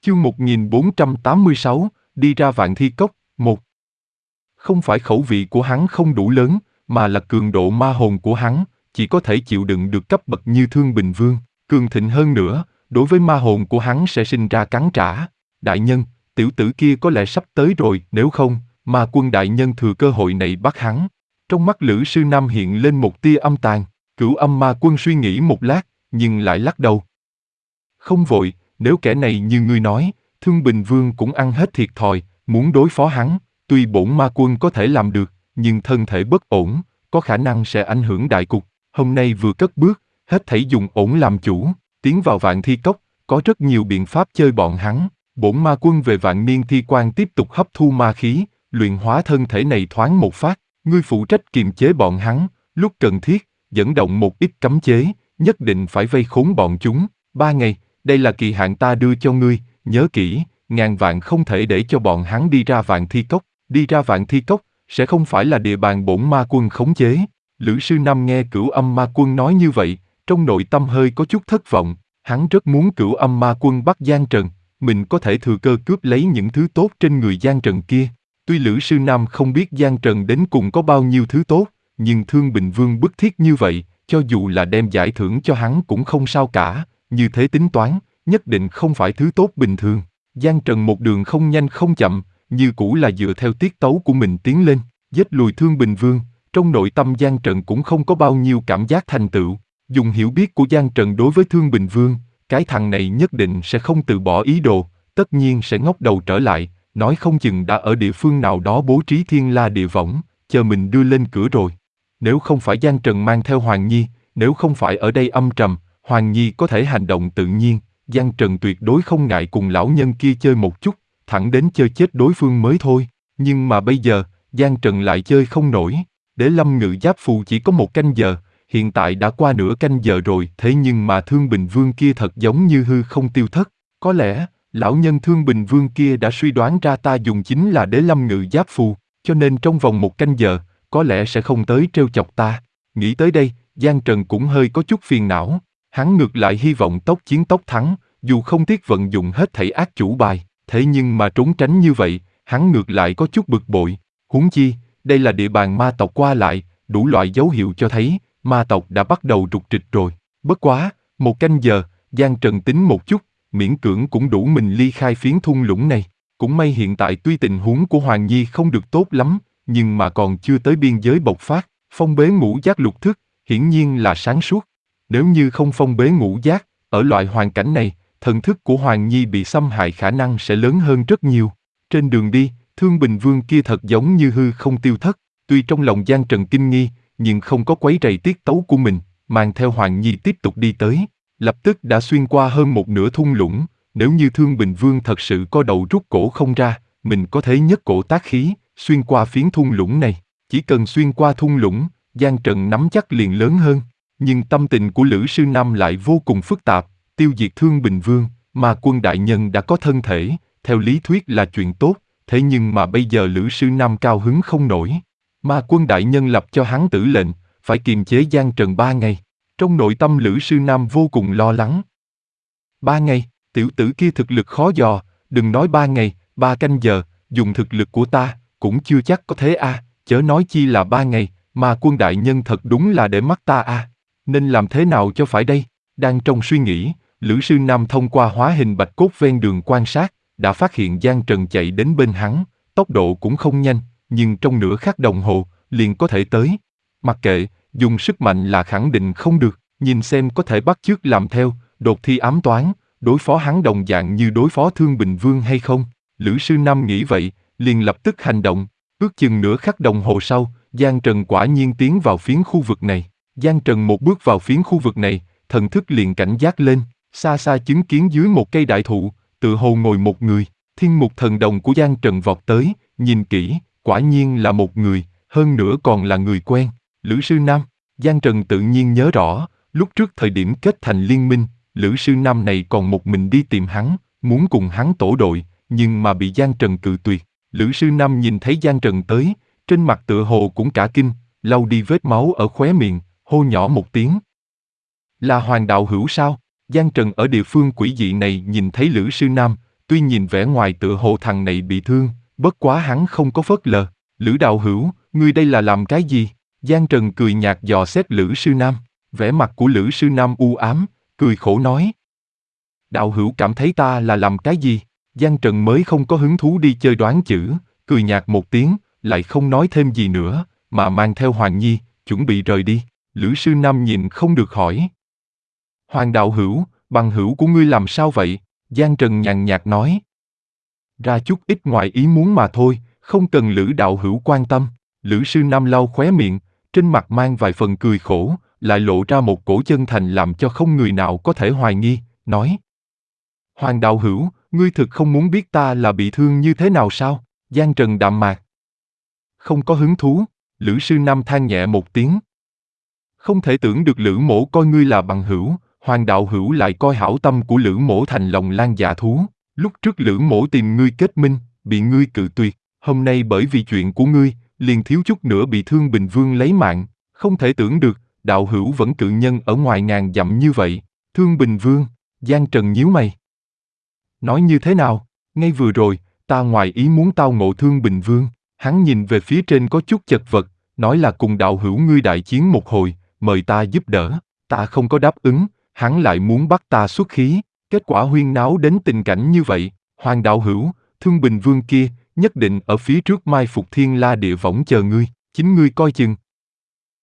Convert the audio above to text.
Chương 1486, đi ra Vạn Thi Cốc, 1. Không phải khẩu vị của hắn không đủ lớn, mà là cường độ ma hồn của hắn, chỉ có thể chịu đựng được cấp bậc như Thương Bình Vương, cường thịnh hơn nữa, đối với ma hồn của hắn sẽ sinh ra cắn trả. Đại nhân, tiểu tử kia có lẽ sắp tới rồi, nếu không, Ma Quân đại nhân thừa cơ hội này bắt hắn. Trong mắt Lữ Sư Nam hiện lên một tia âm tàn, Cửu Âm Ma Quân suy nghĩ một lát, nhưng lại lắc đầu. Không vội, nếu kẻ này như ngươi nói, Thương Bình Vương cũng ăn hết thiệt thòi, muốn đối phó hắn, tuy bổn ma quân có thể làm được, nhưng thân thể bất ổn, có khả năng sẽ ảnh hưởng đại cục. Hôm nay vừa cất bước, hết thảy dùng ổn làm chủ, tiến vào Vạn Thi Cốc, có rất nhiều biện pháp chơi bọn hắn. Bổn ma quân về Vạn Niên Thi Quan tiếp tục hấp thu ma khí, luyện hóa thân thể này thoáng một phát, ngươi phụ trách kiềm chế bọn hắn, lúc cần thiết, dẫn động một ít cấm chế, nhất định phải vây khốn bọn chúng. 3 ngày, đây là kỳ hạn ta đưa cho ngươi, nhớ kỹ, ngàn vạn không thể để cho bọn hắn đi ra Vạn Thi Cốc. Đi ra Vạn Thi Cốc, sẽ không phải là địa bàn bổn ma quân khống chế. Lữ Sư Năm nghe Cửu Âm Ma Quân nói như vậy, trong nội tâm hơi có chút thất vọng, hắn rất muốn Cửu Âm Ma Quân bắt Giang Trần, mình có thể thừa cơ cướp lấy những thứ tốt trên người Giang Trần kia. Tuy Lữ Sư Nam không biết Giang Trần đến cùng có bao nhiêu thứ tốt, nhưng Thương Bình Vương bức thiết như vậy, cho dù là đem giải thưởng cho hắn cũng không sao cả, như thế tính toán, nhất định không phải thứ tốt bình thường. Giang Trần một đường không nhanh không chậm, như cũ là dựa theo tiết tấu của mình tiến lên, giết lùi Thương Bình Vương. Trong nội tâm Giang Trần cũng không có bao nhiêu cảm giác thành tựu. Dùng hiểu biết của Giang Trần đối với Thương Bình Vương, cái thằng này nhất định sẽ không từ bỏ ý đồ, tất nhiên sẽ ngóc đầu trở lại, nói không chừng đã ở địa phương nào đó bố trí thiên la địa võng, chờ mình đưa lên cửa rồi. Nếu không phải Giang Trần mang theo Hoàng Nhi, nếu không phải ở đây âm trầm, Hoàng Nhi có thể hành động tự nhiên, Giang Trần tuyệt đối không ngại cùng lão nhân kia chơi một chút, thẳng đến chơi chết đối phương mới thôi. Nhưng mà bây giờ, Giang Trần lại chơi không nổi. Đế Lâm Ngự Giáp Phù chỉ có 1 canh giờ, hiện tại đã qua nửa canh giờ rồi, thế nhưng mà Thương Bình Vương kia thật giống như hư không tiêu thất. Có lẽ, lão nhân Thương Bình Vương kia đã suy đoán ra ta dùng chính là Đế Lâm Ngự Giáp Phù, cho nên trong vòng 1 canh giờ, có lẽ sẽ không tới trêu chọc ta. Nghĩ tới đây, Giang Trần cũng hơi có chút phiền não. Hắn ngược lại hy vọng tốc chiến tốc thắng, dù không tiếc vận dụng hết thảy ác chủ bài, thế nhưng mà trốn tránh như vậy, hắn ngược lại có chút bực bội. Huống chi, đây là địa bàn ma tộc qua lại, đủ loại dấu hiệu cho thấy, ma tộc đã bắt đầu rục rịch rồi. Bất quá, 1 canh giờ, Giang Trần tính một chút, miễn cưỡng cũng đủ mình ly khai phiến thung lũng này. Cũng may hiện tại tuy tình huống của Hoàng Nhi không được tốt lắm, nhưng mà còn chưa tới biên giới bộc phát, phong bế ngũ giác lục thức, hiển nhiên là sáng suốt. Nếu như không phong bế ngũ giác, ở loại hoàn cảnh này, thần thức của Hoàng Nhi bị xâm hại khả năng sẽ lớn hơn rất nhiều. Trên đường đi, Thương Bình Vương kia thật giống như hư không tiêu thất, tuy trong lòng Giang Trần kinh nghi, nhưng không có quấy rầy tiết tấu của mình, mang theo Hoàng Nhi tiếp tục đi tới. Lập tức đã xuyên qua hơn một nửa thung lũng, nếu như Thương Bình Vương thật sự có đầu rút cổ không ra, mình có thể nhấc cổ tác khí, xuyên qua phiến thung lũng này. Chỉ cần xuyên qua thung lũng, Giang Trần nắm chắc liền lớn hơn. Nhưng tâm tình của Lữ Sư Nam lại vô cùng phức tạp, tiêu diệt Thương Bình Vương, Ma Quân đại nhân đã có thân thể, theo lý thuyết là chuyện tốt, thế nhưng mà bây giờ Lữ Sư Nam cao hứng không nổi. Ma Quân đại nhân lập cho hắn tử lệnh, phải kiềm chế Giang Trần 3 ngày. Trong nội tâm Lữ Sư Nam vô cùng lo lắng. 3 ngày, tiểu tử kia thực lực khó dò, đừng nói 3 ngày, 3 canh giờ, dùng thực lực của ta, cũng chưa chắc có thế a, chớ nói chi là 3 ngày, Ma Quân đại nhân thật đúng là để mắt ta a. Nên làm thế nào cho phải đây? Đang trong suy nghĩ, Lữ Sư Nam thông qua hóa hình bạch cốt ven đường quan sát, đã phát hiện Giang Trần chạy đến bên hắn, tốc độ cũng không nhanh, nhưng trong nửa khắc đồng hồ, liền có thể tới. Mặc kệ, dùng sức mạnh là khẳng định không được, nhìn xem có thể bắt chước làm theo, đột thi ám toán, đối phó hắn đồng dạng như đối phó Thương Bình Vương hay không. Lữ Sư Nam nghĩ vậy, liền lập tức hành động, ước chừng nửa khắc đồng hồ sau, Giang Trần quả nhiên tiến vào phiến khu vực này. Giang Trần một bước vào phiến khu vực này, thần thức liền cảnh giác lên, xa xa chứng kiến dưới một cây đại thụ, tự hồ ngồi một người. Thiên mục thần đồng của Giang Trần vọt tới, nhìn kỹ, quả nhiên là một người, hơn nữa còn là người quen. Lữ Sư Nam. Giang Trần tự nhiên nhớ rõ, lúc trước thời điểm kết thành liên minh, Lữ Sư Nam này còn một mình đi tìm hắn, muốn cùng hắn tổ đội, nhưng mà bị Giang Trần cự tuyệt. Lữ Sư Nam nhìn thấy Giang Trần tới, trên mặt tựa hồ cũng cả kinh, lau đi vết máu ở khóe miệng, hô nhỏ một tiếng. Là Hoàng đạo hữu sao? Giang Trần ở địa phương quỷ dị này nhìn thấy Lữ Sư Nam, tuy nhìn vẻ ngoài tựa hồ thằng này bị thương, bất quá hắn không có phớt lờ. Lữ đạo hữu, ngươi đây là làm cái gì? Giang Trần cười nhạt dò xét Lữ Sư Nam, vẻ mặt của Lữ Sư Nam u ám, cười khổ nói. Đạo hữu cảm thấy ta là làm cái gì? Giang Trần mới không có hứng thú đi chơi đoán chữ, cười nhạt một tiếng, lại không nói thêm gì nữa, mà mang theo Hoàng Nhi, chuẩn bị rời đi. Lữ Sư Nam nhìn không được hỏi. Hoàng đạo hữu, bằng hữu của ngươi làm sao vậy? Giang Trần nhàn nhạt nói. Ra chút ít ngoài ý muốn mà thôi, không cần Lữ đạo hữu quan tâm. Lữ Sư Nam lau khóe miệng, trên mặt mang vài phần cười khổ, lại lộ ra một cổ chân thành làm cho không người nào có thể hoài nghi, nói. Hoàng đạo hữu, ngươi thực không muốn biết ta là bị thương như thế nào sao? Giang Trần đạm mạc. Không có hứng thú, Lữ Sư Nam than nhẹ một tiếng. Không thể tưởng được Lữ mỗ coi ngươi là bằng hữu, Hoàng đạo hữu lại coi hảo tâm của Lữ mỗ thành lòng lan dạ thú. Lúc trước Lữ mỗ tìm ngươi kết minh, bị ngươi cự tuyệt, hôm nay bởi vì chuyện của ngươi, liền thiếu chút nữa bị Thương Bình Vương lấy mạng, không thể tưởng được, đạo hữu vẫn cự nhân ở ngoài ngàn dặm như vậy. Thương Bình Vương, Giang Trần nhíu mày. Nói như thế nào? Ngay vừa rồi, ta ngoài ý muốn tao ngộ Thương Bình Vương. Hắn nhìn về phía trên có chút chật vật, nói là cùng đạo hữu ngươi đại chiến một hồi, mời ta giúp đỡ. Ta không có đáp ứng, hắn lại muốn bắt ta xuất khí. Kết quả huyên náo đến tình cảnh như vậy. Hoàng đạo hữu, Thương Bình Vương kia, nhất định ở phía trước mai phục Thiên La Địa Võng chờ ngươi. Chính ngươi coi chừng,